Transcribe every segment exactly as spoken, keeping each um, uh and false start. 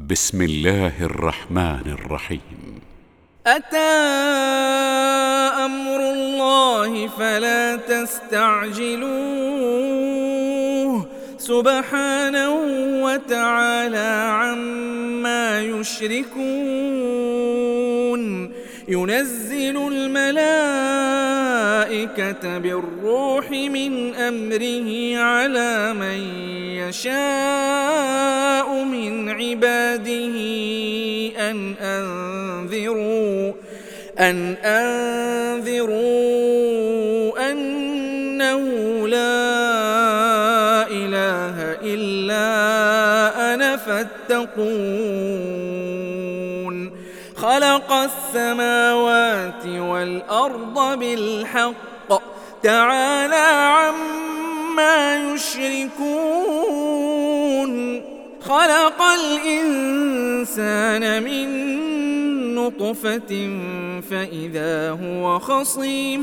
بسم الله الرحمن الرحيم. أتى أمر الله فلا تستعجلوه سبحانه وتعالى عما يشركون. ينزل الملائكة بالروح من أمره على من يشاء من عباده أن أنذروا أن أنذروا أنه لا إله إلا أنا فاتقون. خلق السماوات والأرض بالحق تعالى عما يشركون. خلق الإنسان من نطفة فإذا هو خصيم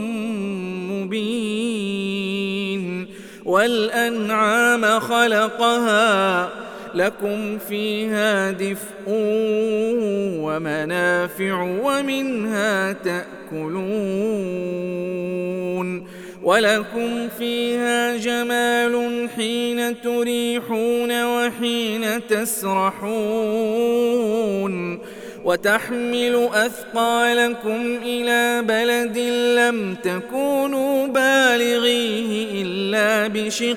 مبين. والأنعام خلقها لكم فيها دفء ومنافع ومنها تأكلون. ولكم فيها جمال حين تريحون وحين تسرحون. وتحمل أثقالكم إلى بلد لم تكونوا بالغيه إلا بشق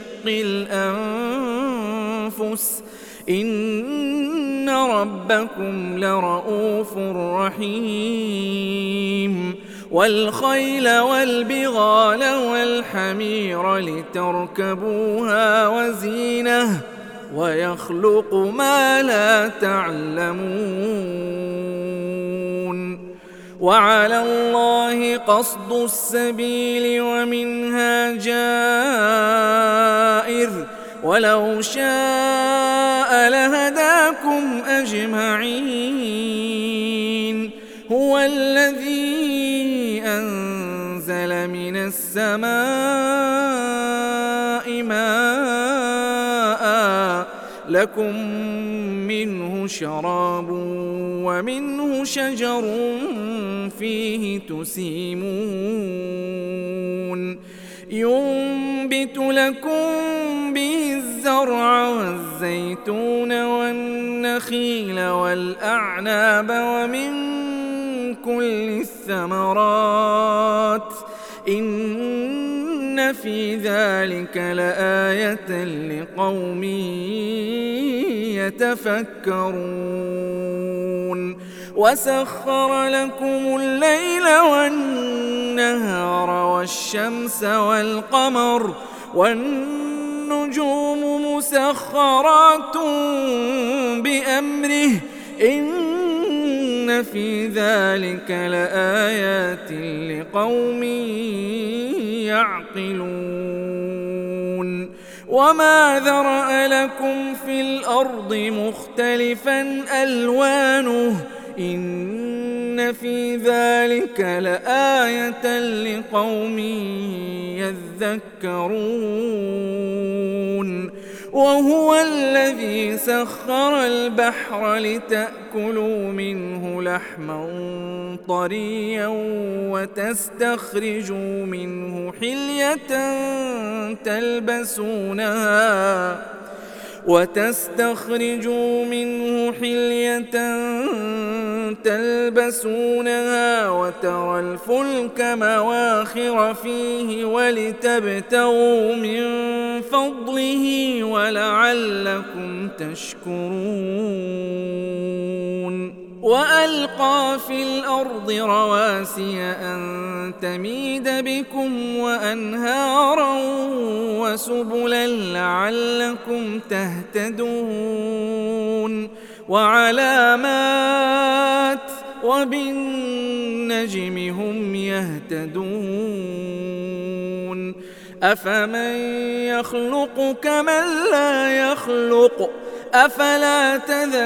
الأنفس إن ربكم لرؤوف رحيم. والخيل والبغال والحمير لتركبوها وزينة ويخلق ما لا تعلمون. وعلى الله قصد السبيل ومنها جائر ولو شاء لهداكم أجمعين. هو الذي أنزل من السماء ماء لكم منه شراب ومنه شجر فيه تسيمون. ينبت لكم به الزرع والزيتون والنخيل والأعناب ومن كل الثمرات إن في ذلك لآية لقوم يتفكرون. وسخر لكم الليل والنهار والشمس والقمر والنجوم مسخرات بأمره إن في ذلك لآيات لقوم يعقلون. وما ذرأ لكم في الأرض مختلفا ألوانه إن في ذلك لآية لقوم يذكرون. وهو الذي سخر البحر لتأكلوا منه لحما طريا وتستخرجوا منه حلية تلبسونها وتستخرجوا منه حلية تلبسونها وترى الفلك مواخر فيه ولتبتغوا من فضله ولعلكم تشكرون. وألقى في الأرض رواسي أن تميد بكم وأنهارا وسبلا لعلكم تهتدون. وعلامات وبالنجم هم يهتدون. أفمن يخلق كمن لا يخلق أفلا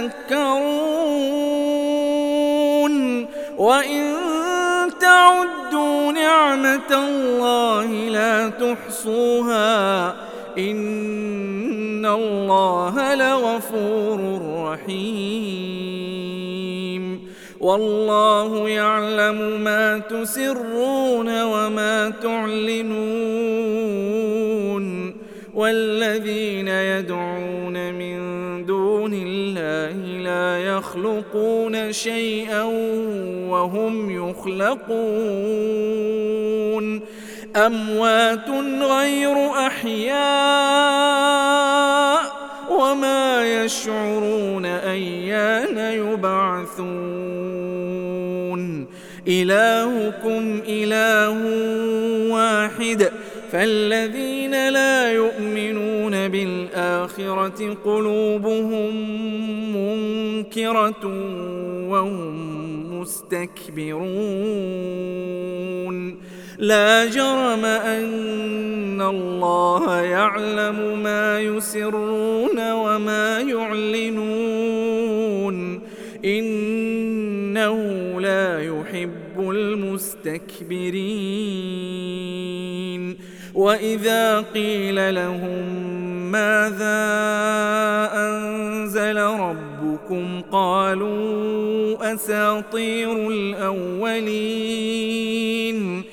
تذكرون. وإن تعدوا نعمة الله لا تحصوها إن إن الله لغفور رحيم والله يعلم ما تسرون وما تعلنون والذين يدعون من دون الله لا يخلقون شيئا وهم يخلقون أموات غير أحياء وما يشعرون أيان يبعثون إلهكم إله واحد فالذين لا يؤمنون بالآخرة قلوبهم منكرة وهم مستكبرون لا جرم أن الله يعلم ما يسرون وما يعلنون إنه لا يحب المستكبرين وإذا قيل لهم ماذا أنزل ربكم قالوا أساطير الأولين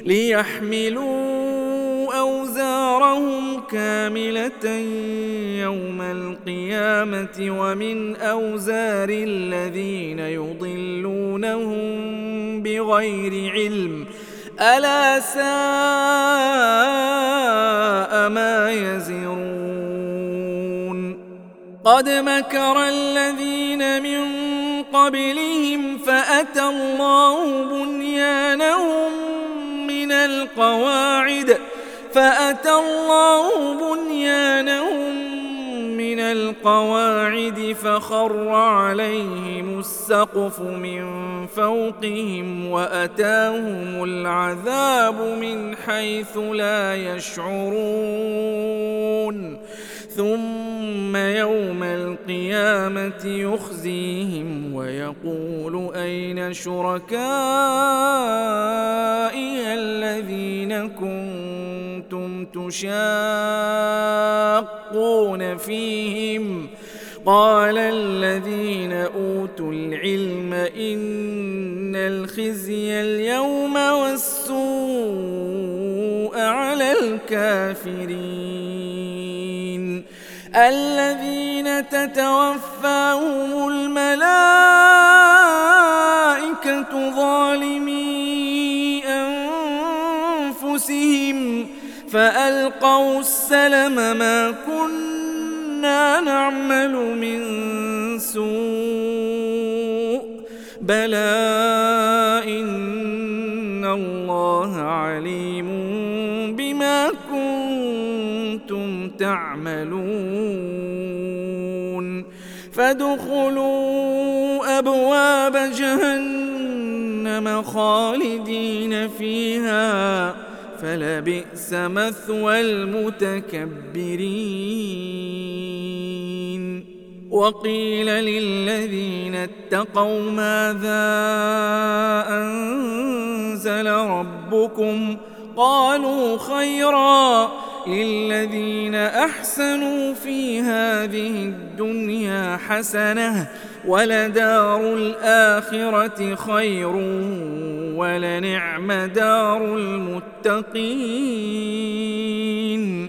ليحملوا أوزارهم كاملة يوم القيامة ومن أوزار الذين يضلونهم بغير علم ألا ساء ما يزرون قد مكر الذين من قبلهم فأتى الله بنيانهم من القواعد فأتى الله بنيانهم من القواعد فخر عليهم السقف من فوقهم وأتاهم العذاب من حيث لا يشعرون ثم يوم القيامة يخزيهم ويقول أين شركائي الذين كنتم تشاقون فيهم قال الذين أوتوا العلم إن الخزي اليوم والسوء على الكافرين الذين تتوفاهم الملائكة ظالمي أنفسهم فألقوا السلم ما كنا نعمل من سوء بلى إن الله عليم بما كنتم تعملون فادخلوا أبواب جهنم خالدين فيها فلبئس مثوى المتكبرين وقيل للذين اتقوا ماذا أنزل ربكم قالوا خيرا للذين أحسنوا في هذه الدنيا حسنة ولدار الآخرة خير ولنعم دار المتقين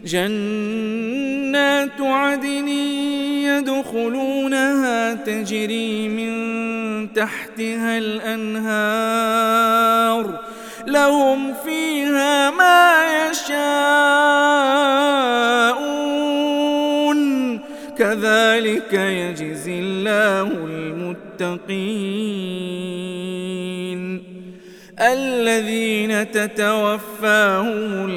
جنات عدن يدخلونها تجري من تحتها الأنهار لهم فيها ما يشاءون كذلك يجزي الله المتقين الذين تتوفاهم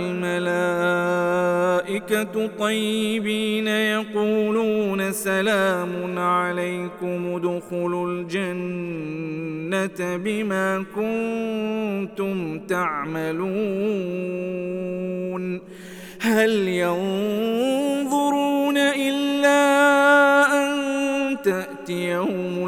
الملائكة طيبين يقولون سلام عليكم ادخلوا الجنة بما كنتم تعملون هل ينظرون إلا أن تأتيهم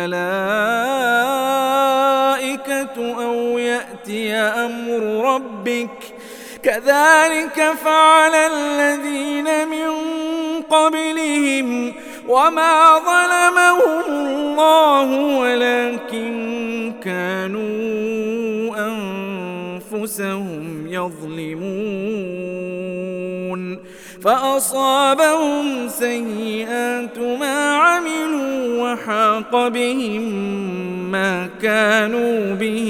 الملائكة أو يأتي أمر ربك كذلك فعل الذين من قبلهم وما ظلمهم الله ولكن كانوا أنفسهم يظلمون فأصابهم سيئات ما عملوا وحاق بهم ما كانوا به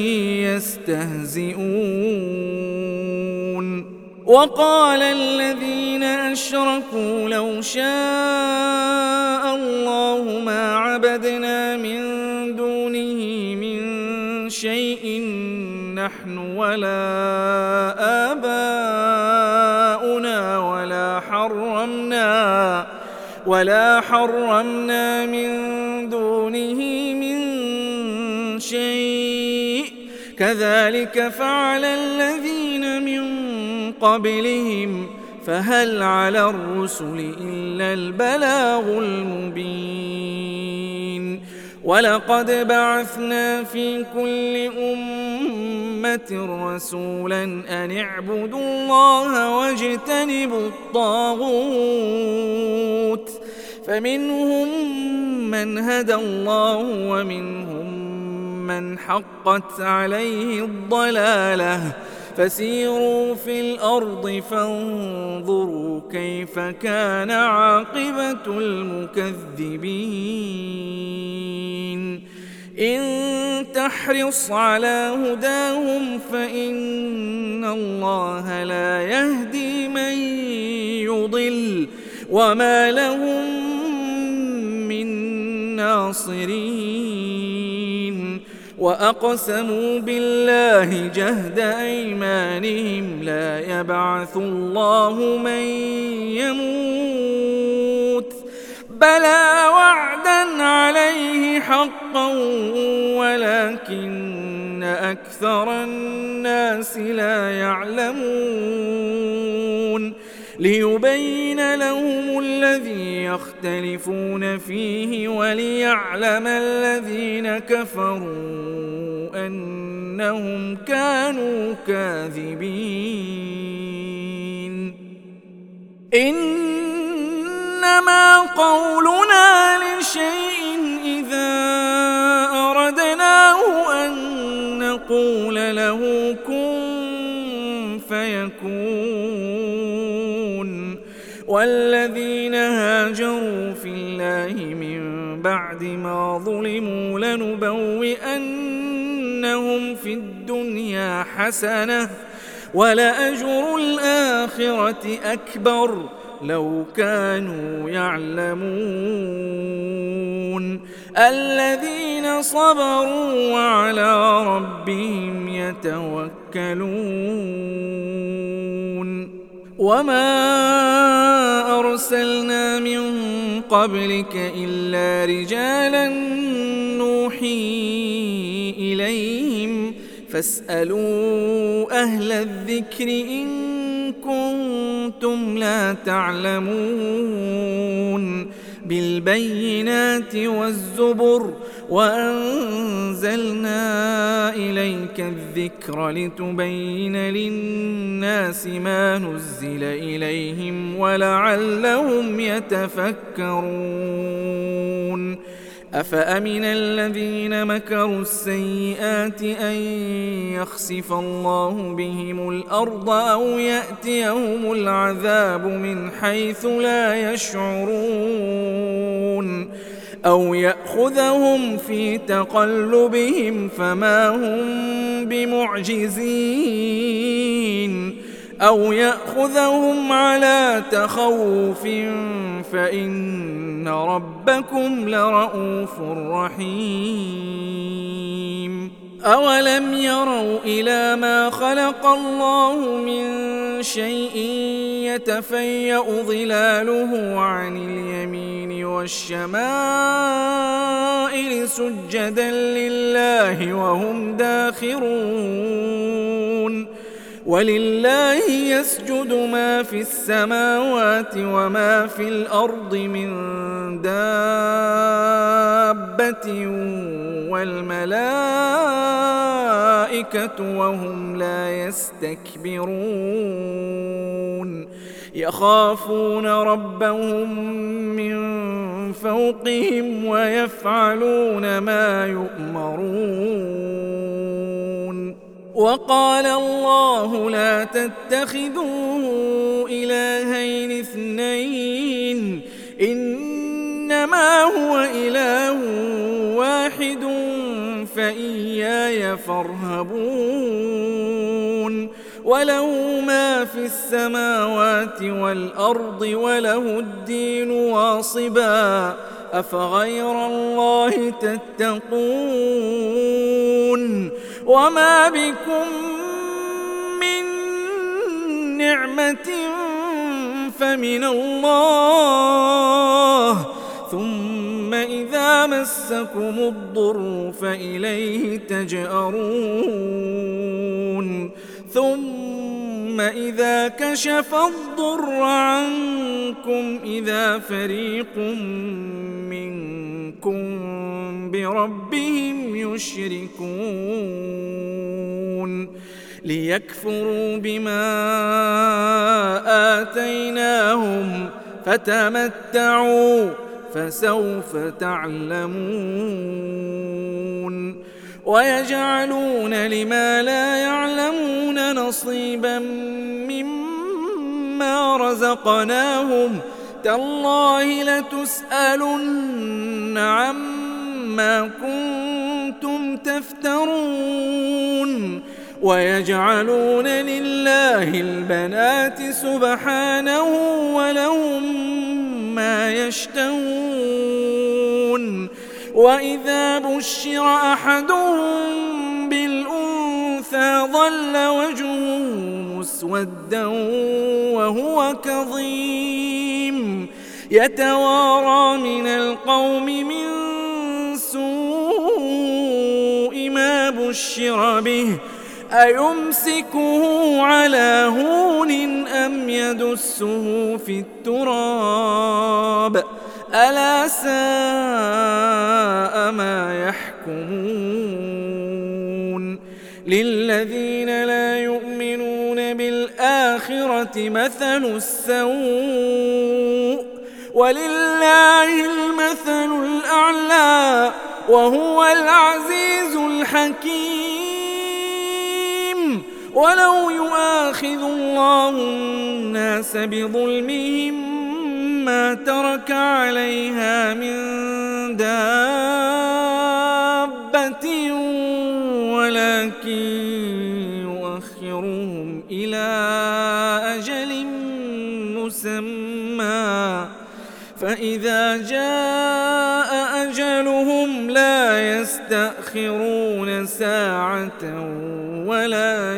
يستهزئون وقال الذين أشركوا لو شاء الله ما عبدنا من دونه من شيء نحن ولا آباؤنا ولا حرمنا ولا حرمنا من دونه من شيء كذلك فعل الذين من قبلهم فهل على الرسل إلا البلاغ المبين ولقد بعثنا في كل أمة رسولا أن اعبدوا الله واجتنبوا الطاغوت فمنهم من هدى الله ومنهم من حقت عليه الضلالة فسيروا في الأرض فانظروا كيف كان عاقبة المكذبين إن تحرص على هداهم فإن الله لا يهدي من يضل وما لهم من ناصرين وأقسموا بالله جهد أيمانهم لا يبعث الله من يموت بلى وعدا عليه حقا ولكن أكثر الناس لا يعلمون ليبين لهم الذي يختلفون فيه وليعلم الذين كفروا أنهم كانوا كاذبين إنما قولنا لشيء إذا أردناه أن نقول له كن فيكون والذين هاجروا في الله من بعد ما ظلموا لنبوئنهم في الدنيا حسنة ولأجر الآخرة أكبر لو كانوا يعلمون الذين صبروا وعلى ربهم يتوكلون وما أرسلنا من قبلك إلا رجالا نوحي إليهم فاسألوا أهل الذكر إن كنتم لا تعلمون بالبينات والزبر وأنزلنا إليك الذكر لتبين للناس ما نزل إليهم ولعلهم يتفكرون أفأمن الذين مكروا السيئات أن يخسف الله بهم الأرض أو يأتيهم العذاب من حيث لا يشعرون أو يأخذهم في تقلبهم فما هم بمعجزين أو يأخذهم على تخوف فإن ربكم لرؤوف رحيم أولم يروا إلى ما خلق الله من شيء يتفيأ ظلاله عن اليمين والشمائل سجدا لله وهم داخرون ولله يسجد ما في السماوات وما في الأرض من دابة والملائكة وهم لا يستكبرون يخافون ربهم من فوقهم ويفعلون ما يؤمرون. وقال الله لا تتخذوا إلهين اثنين إنما هو إله واحد فإياي فارهبون. وله ما في السماوات والأرض وله الدين واصبا أفغير الله تتقون. وما بكم من نعمة فمن الله ثم إذا مسكم الضر فإليه تجأرون. ثم إذا كشف الضر عنكم إذا فريق منكم بربهم يشركون ليكفروا بما آتيناهم فتمتعوا فسوف تعلمون. ويجعلون لما لا يعلمون نصيبا مما رزقناهم تالله لتسألن عما كنتم تفترون. ويجعلون لله البنات سبحانه ولهم ما يشتهون. وإذا بشر أحدهم بالأنثى ظل وجهه مسودا وهو كظيم يتوارى من القوم من سوء ما بشر به أيمسكه على هون أم يدسه في التراب ألا ساء ما يحكمون. للذين لا يؤمنون بالآخرة مثل السوء ولله المثل الأعلى وهو العزيز الحكيم. ولو يؤاخذ الله الناس بظلمهم ما ترك عليها من دابة ولكن يؤخرهم إلى أجل مسمى فإذا جاء أجلهم لا يستأخرون ساعة ولا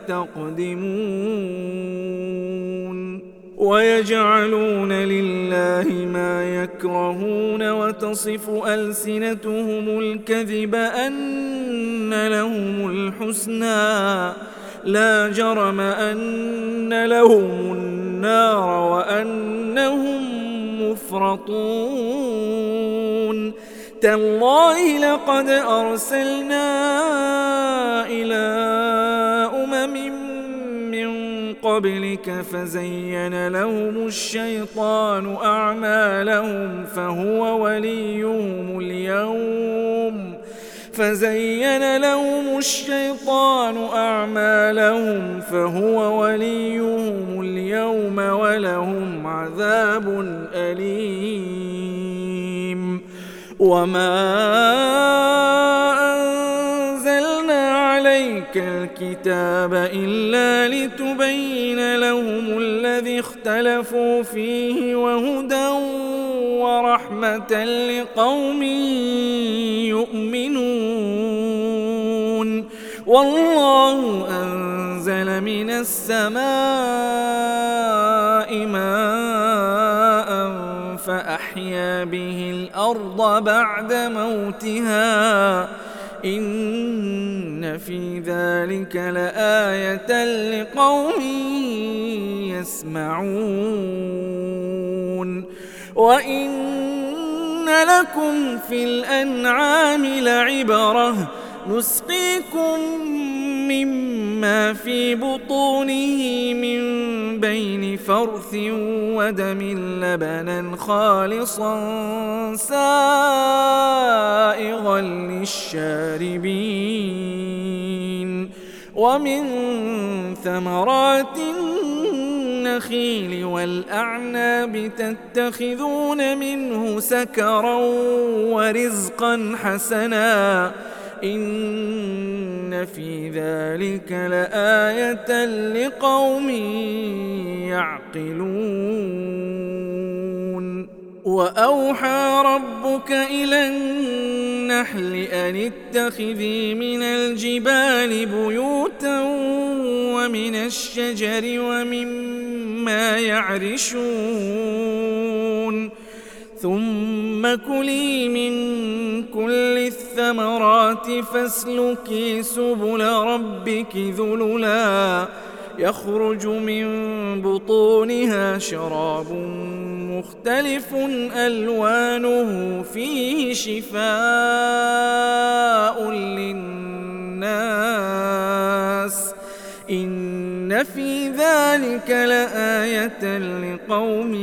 يستقدمون. ويجعلون لله ما يكرهون وتصف ألسنتهم الكذب أن لهم الحسنى لا جرم أن لهم النار وأنهم مفرطون. تالله لقد أرسلنا إلى أمم قبلك فزين لهم الشيطان أعمالهم فهو وليهم اليوم فزين لهم الشيطان أعمالهم فهو وليهم اليوم ولهم عذاب أليم. وما أنزلنا عليك الكتاب إلا لتبين لهم الذي اختلفوا فيه وهدى ورحمة لقوم يؤمنون. والله أنزل من السماء ماء فأحيا به الأرض بعد موتها إن في ذلك لآية لقوم يسمعون. وإن لكم في الأنعام لعبرة نسقيكم مما في بطونه من بين فرث ودم لبنا خالصا سائغا للشاربين ومن ثمرات النخيل والأعناب تتخذون منه سكرا ورزقا حسنا إن في ذلك لآية لقوم يعقلون وأوحى ربك إلى النحل أن اتخذي من الجبال بيوتا ومن الشجر ومما يعرشون ثم كلي من كل الثمرات فاسلكي سبل ربك ذللا يخرج من بطونها شراب مختلف ألوانه فيه شفاء للناس إن في ذلك لآية لقوم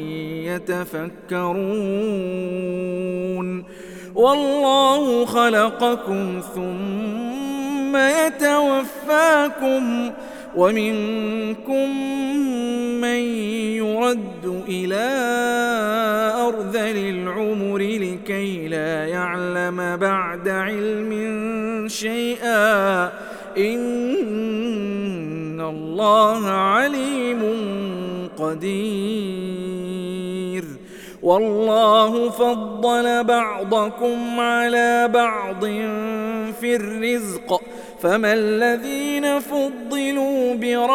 يتفكرون والله خلقكم ثم يتوفاكم ومنكم من يرد إلى أرذل العمر لكي لا يعلم بعد علم شيئا إن الله عليم قدير والله فضل بعضكم على بعض في الرزق فما الذين فضلوا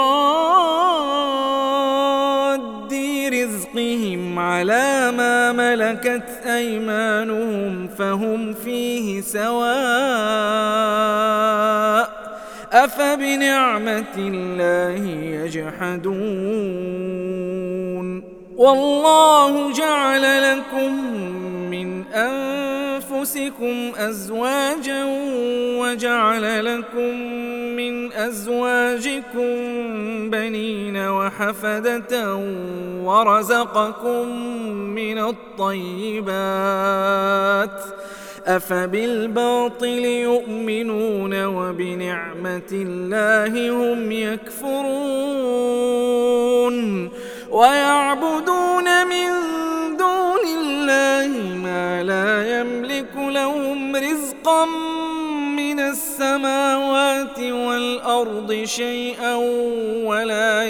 براد رزقهم على ما ملكت أيمانهم فهم فيه سواء أفبنعمة الله يجحدون والله جعل لكم من أنفسكم أزواجا وجعل لكم من أزواجكم بنين وحفدة ورزقكم من الطيبات أفبالباطل يؤمنون وبنعمة الله هم يكفرون ويعبدون من دون الله ما لا يملك لهم رزقا من السماوات والأرض شيئا ولا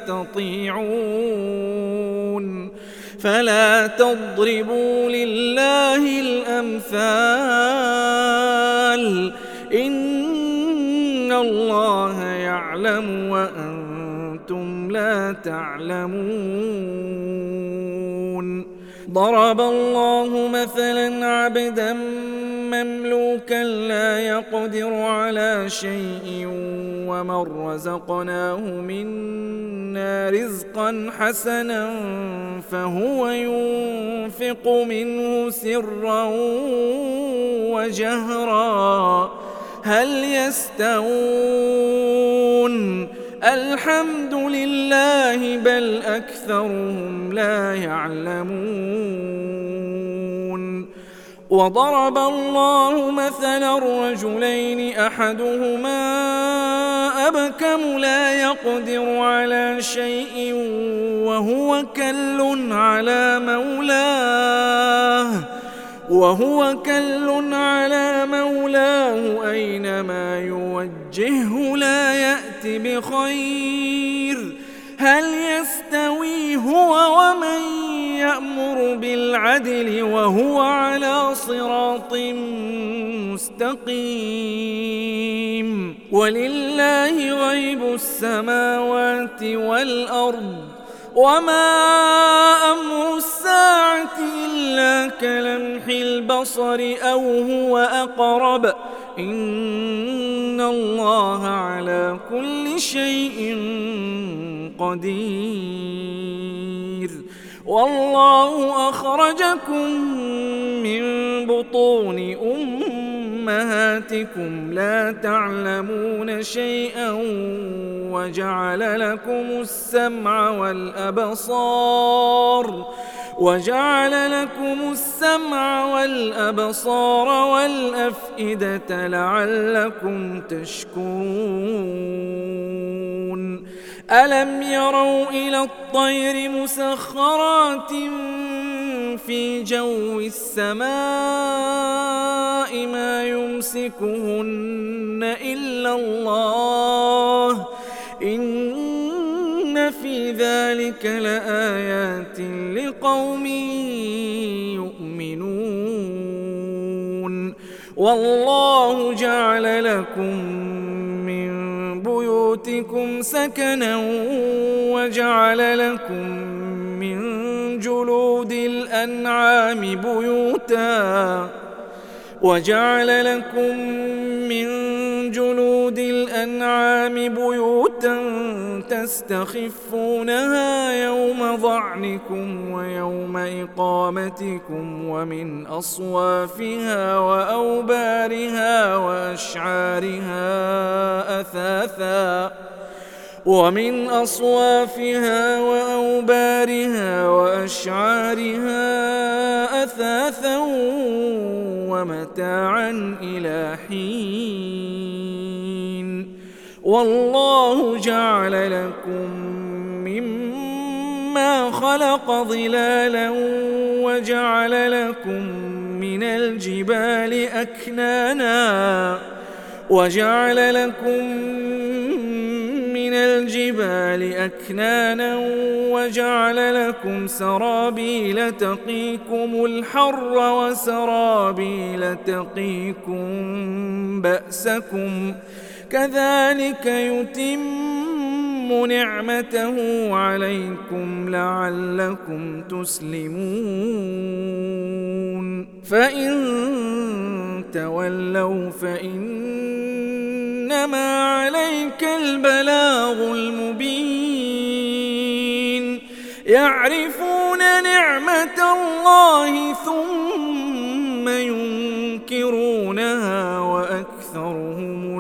يستطيعون فلا تضربوا لله الأمثال إن الله يعلم وأنتم لا تعلمون ضرب الله مثلا عبدا مملوكا لا يقدر على شيء ومن رزقناه منا رزقا حسنا فهو ينفق منه سرا وجهرا هل يستوون الحمد لله بل أكثرهم لا يعلمون وضرب الله مثلا رجلين أحدهما أبكم لا يقدر على شيء وهو كل على مولاه وهو كل على مولاه أينما يوجهه لا يأت بخير هل يستوي هو ومن يأمر بالعدل وهو على صراط مستقيم ولله غيب السماوات والأرض وما أمر الساعة إلا كلمح البصر أو هو أقرب إن الله على كل شيء قدير والله أخرجكم من بطون أمهاتكم لا تعلمون شيئا وجعل لكم السمع والأبصار وجعل لكم السمع والأبصار والأفئدة لعلكم تشكرون ألم يروا إلى الطير مسخرات في جو السماء ما يمسكهن إلا الله إن في ذلك لآيات لقوم يؤمنون والله جعل لكم من بيوتكم سكنا وجعل لكم من جلود الأنعام بيوتا وجعل لكم من جلود الأنعام بيوتا تستخفونها يوم ظعنكم ويوم إقامتكم ومن أصوافها وأوبارها وأشعارها أثاثا ومن أصوافها وأوبارها وأشعارها أثاثا ومتاعا إلى حين والله جعل لكم مما خلق ظلالا وجعل لكم من الجبال أكنانا وجعل لكم من الجبال أكنانا وجعل لكم سرابيل تقيكم الحر وسرابيل تقيكم بأسكم كذلك يتم نعمته عليكم لعلكم تسلمون فإن تولوا فإنما عليك البلاغ المبين يعرفون نعمة الله ثم ينكرونها وأكثرهم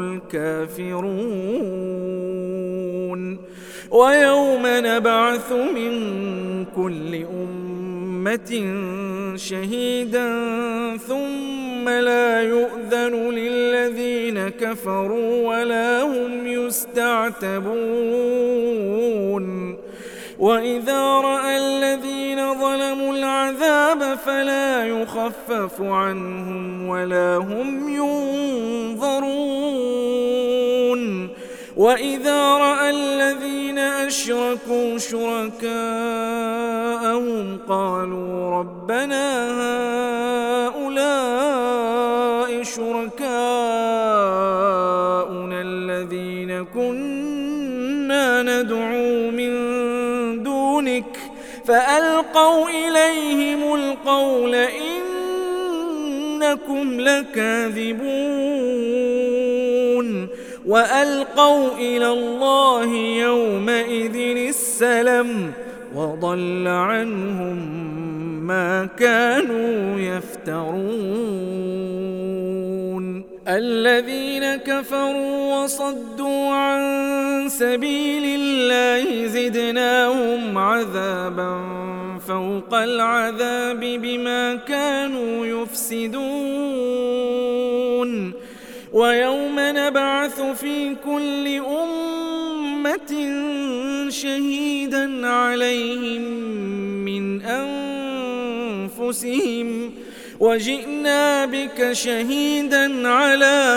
الكافرون ويوم نبعث من كل أمة شهيدا ثم لا يؤذن للذين كفروا ولا هم يستعتبون وإذا رأى الذين ظلموا العذاب فلا يخفف عنهم ولا هم ينظرون وإذا رأى الذين أشركوا شركاءهم قالوا ربنا هؤلاء شركاؤنا الذين كنا ندعو من دونك فألقوا إليهم القول إنكم لكاذبون وألقوا إلى الله يومئذ السلم وضل عنهم ما كانوا يفترون الذين كفروا وصدوا عن سبيل الله زدناهم عذابا فوق العذاب بما كانوا يفسدون ويوم نبعث في كل أمة شهيدا عليهم من أنفسهم وجئنا بك شهيدا على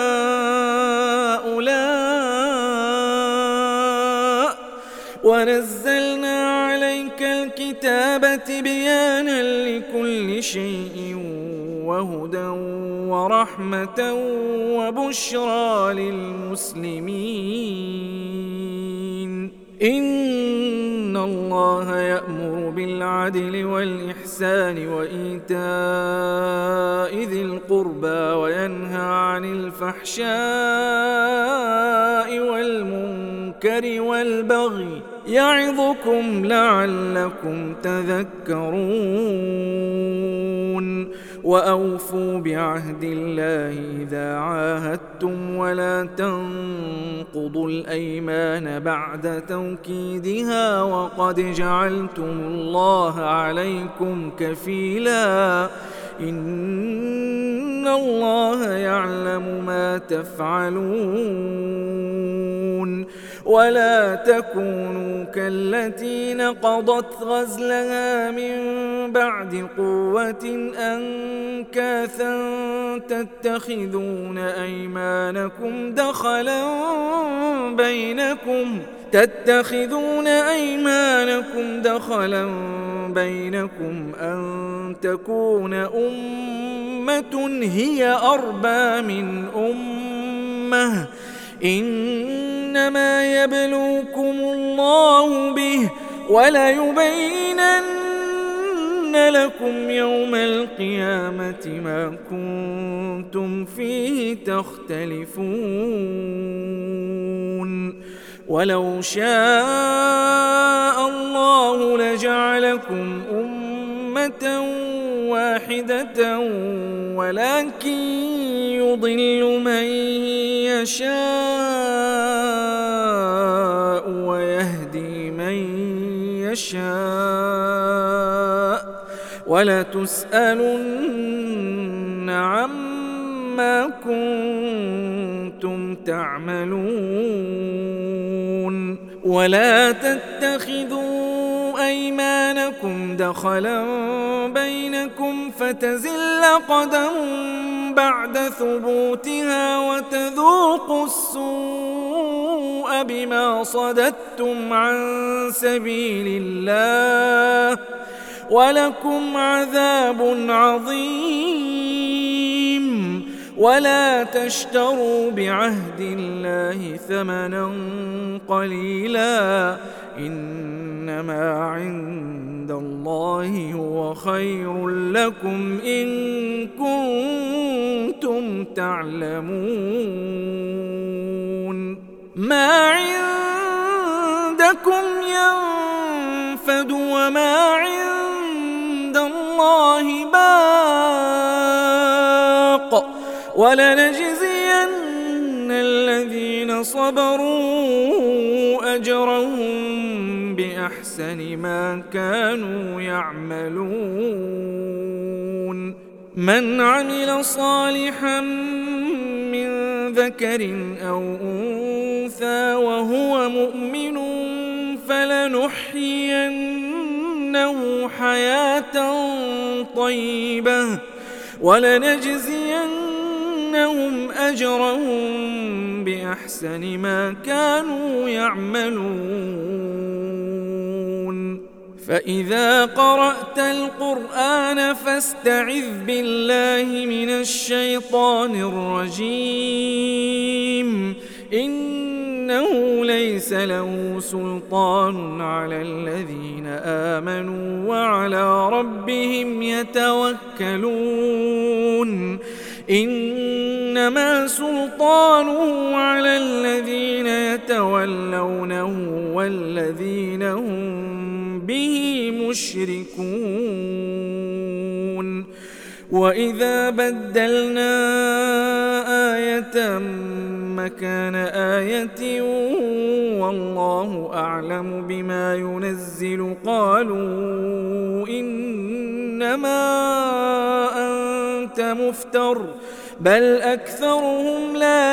هؤلاء ونزلنا عليك الكتاب تبيانا لكل شيء وهدى ورحمة وبشرى للمسلمين إن الله يأمر بالعدل والإحسان وإيتاء ذي القربى وينهى عن الفحشاء والمنكر والبغي يعظكم لعلكم تذكرون وأوفوا بعهد الله إذا عاهدتم ولا تنقضوا الأيمان بعد توكيدها وقد جعلتم الله عليكم كفيلا إن الله يعلم ما تفعلون ولا تكونوا كالتي نقضت غزلها من بعد قوة أنكاثا تتخذون أيمانكم دخلا بينكم تتخذون أيمانكم دخلا بينكم أن تكون أمة هي أربى من أمة إنما يبلوكم الله به وليبينن لكم يوم القيامة ما كنتم فيه تختلفون ولو شاء الله لجعلكم أمة واحدة ولكن يضل من يشاء ويهدي من يشاء ولتسألن عما كنتم تعملون ولا تتخذوا أيمانكم دخلا بينكم فتزل قدم بعد ثبوتها وتذوقوا السوء بما صددتم عن سبيل الله ولكم عذاب عظيم ولا تشتروا بعهد الله ثمنا قليلا إنما عند الله هو خير لكم إن كنتم تعلمون ما عندكم ينفد وما عند الله باق ولنجزين الذين صبروا أجرهم بأحسن ما كانوا يعملون من عمل صالحا من ذكر أو أنثى وهو مؤمن فلنحيينه حياة طيبة ولنجزينهم أجرهم بأحسن ما كانوا يعملون فإذا قرأت القرآن فاستعذ بالله من الشيطان الرجيم إنه ليس له سلطان على الذين آمنوا وعلى ربهم يتوكلون إنما سلطانه على الذين يتولونه والذين هم به مشركون وإذا بدلنا آية مكان آية والله أعلم بما ينزل قالوا إنما أنت مفتر بل أكثرهم لا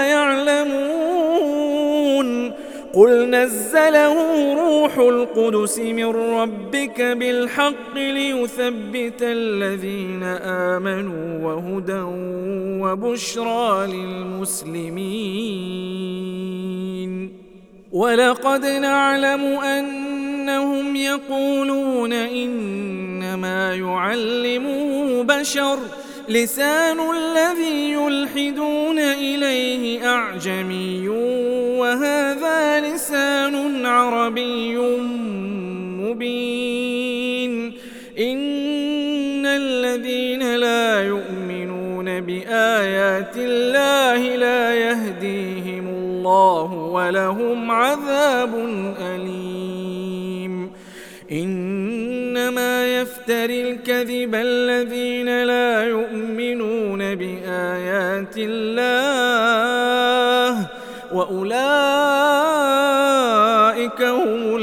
يعلمون قل نزله روح القدس من ربك بالحق ليثبت الذين آمنوا وهدى وبشرى للمسلمين ولقد نعلم أنهم يقولون إنما يعلمه بشر لسان الذي يلحدون إليه أعجمي وهذا لسان عربي مبين إن الذين لا يؤمنون بآيات الله لا يهديهم الله ولهم عذاب أليم إنما يفتري الكذب الذين لا يؤمنون بآيات الله وأولئك هم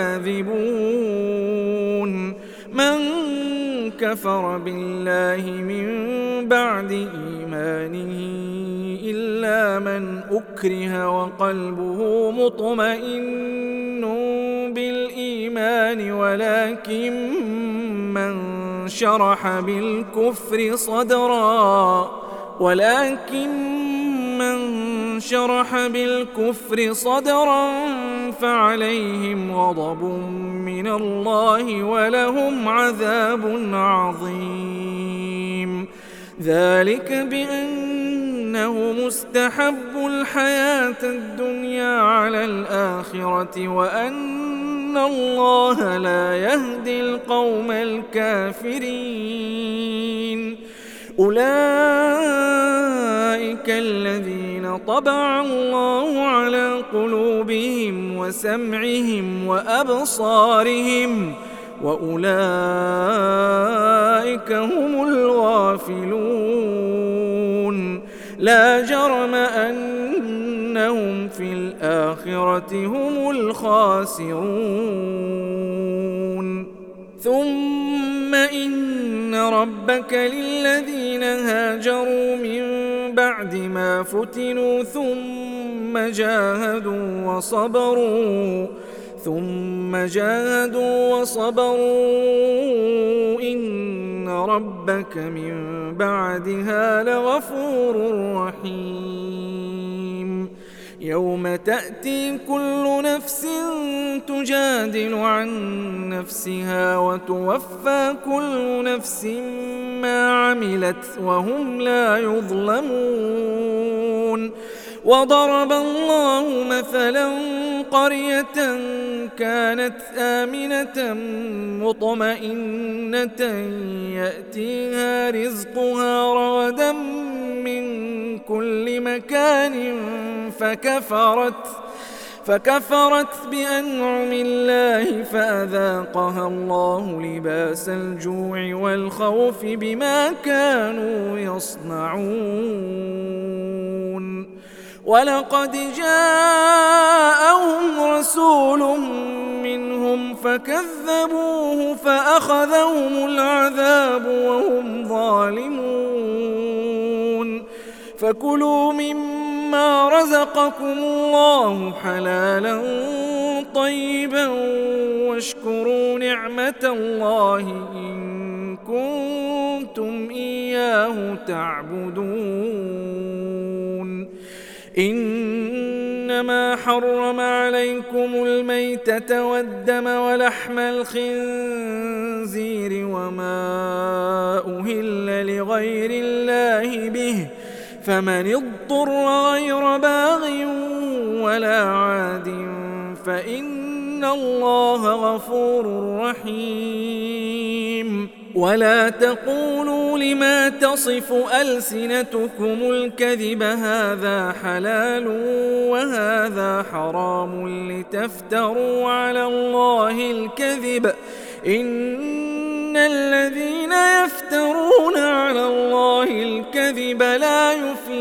الكاذبون. من كفر بالله من بعد إيمانه إلا من أكره وقلبه مطمئن بالإيمان ولكن من شرح بالكفر صدرا ولكن من شرح بالكفر صدرا فعليهم غضب من الله ولهم عذاب عظيم. ذلك بأنه مستحب الحياة الدنيا على الآخرة وأن الله لا يهدي القوم الكافرين. أولئك الذين طبع الله على قلوبهم وسمعهم وأبصارهم وأولئك هم الغافلون. لا جرم أنهم في الآخرة هم الخاسرون. ثم إن ربك للذين هاجروا من بعد ما فتنوا ثم جاهدوا وصبروا ثم جاهدوا وصبروا إن ربك من بعدها لغفور رحيم. يوم تأتي كل نفس تجادل عن نفسها وتوفى كل نفس ما عملت وهم لا يظلمون. وضرب الله مثلا قرية كانت آمنة مطمئنة يأتيها رزقها رغدا من كل مكان فكفرت فكفرت بأنعم الله فأذاقها الله لباس الجوع والخوف بما كانوا يصنعون. ولقد جاءهم رسول منهم فكذبوه فأخذهم العذاب وهم ظالمون. فكلوا مما رزقكم الله حلالا طيبا واشكروا نعمة الله إن كنتم إياه تعبدون. إنما حرم عليكم الميتة والدم ولحم الخنزير وما أهل لغير الله به فمن اضطر غير باغ ولا عاد فإن الله غفور رحيم. ولا تقولوا لما تصف ألسنتكم الكذب هذا حلال وهذا حرام لتفتروا على الله الكذب إن الذين يفترون على الله الكذب لا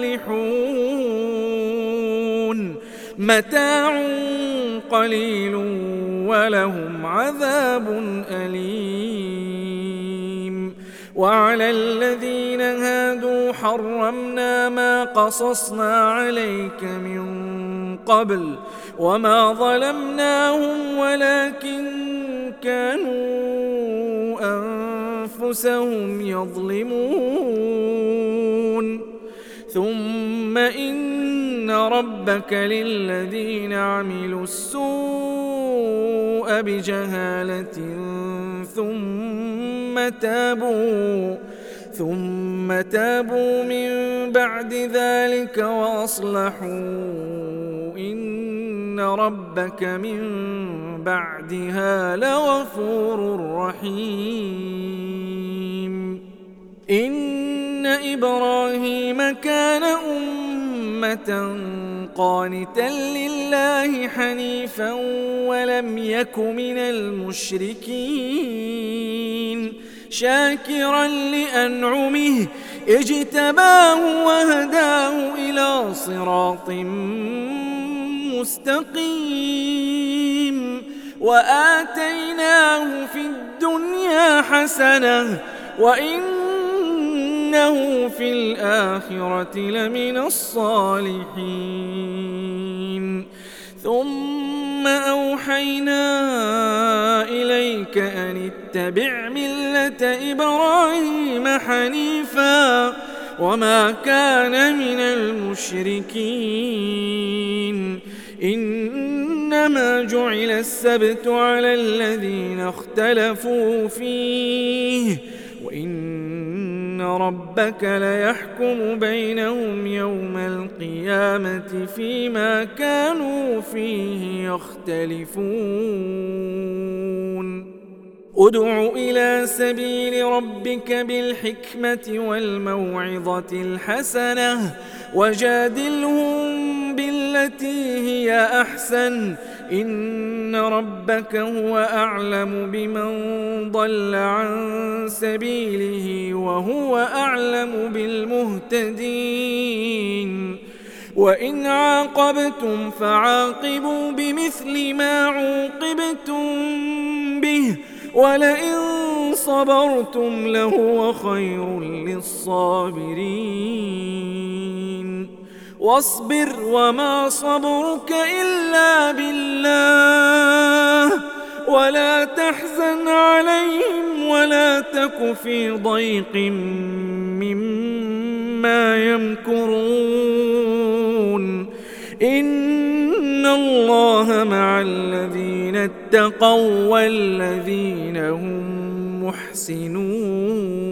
يفلحون. متاع قليل ولهم عذاب أليم. وعلى الذين هادوا حرمنا ما قصصنا عليك من قبل وما ظلمناهم ولكن كانوا أنفسهم يظلمون. ثم إن ربك للذين عملوا السوء بجهالة ثم تابوا ثم تابوا من بعد ذلك وأصلحوا إن ربك من بعدها لغفور رحيم. إن إن إبراهيم كان أمة قانتا لله حنيفا ولم يك من المشركين شاكرا لأنعمه اجتباه وهداه إلى صراط مستقيم وآتيناه في الدنيا حسنة وإنه في الآخرة لمن الصالحين ثم أوحينا إليك أن اتبع ملة إبراهيم حنيفا وما كان من المشركين إنما جعل السبت على الذين اختلفوا فيه وإن ربك ليحكم بينهم يوم القيامة فيما كانوا فيه يختلفون ادع إلى سبيل ربك بالحكمة والموعظة الحسنة وجادلهم بالتي هي أحسن إن ربك هو أعلم بمن ضل عن سبيله وهو أعلم بالمهتدين وإن عاقبتم فعاقبوا بمثل ما عوقبتم به ولئن صبرتم لهو خير للصابرين واصبر وما صبرك إلا بالله ولا تحزن عليهم ولا تك في ضيق مما يمكرون إن الله مع الذين اتقوا والذين هم محسنون.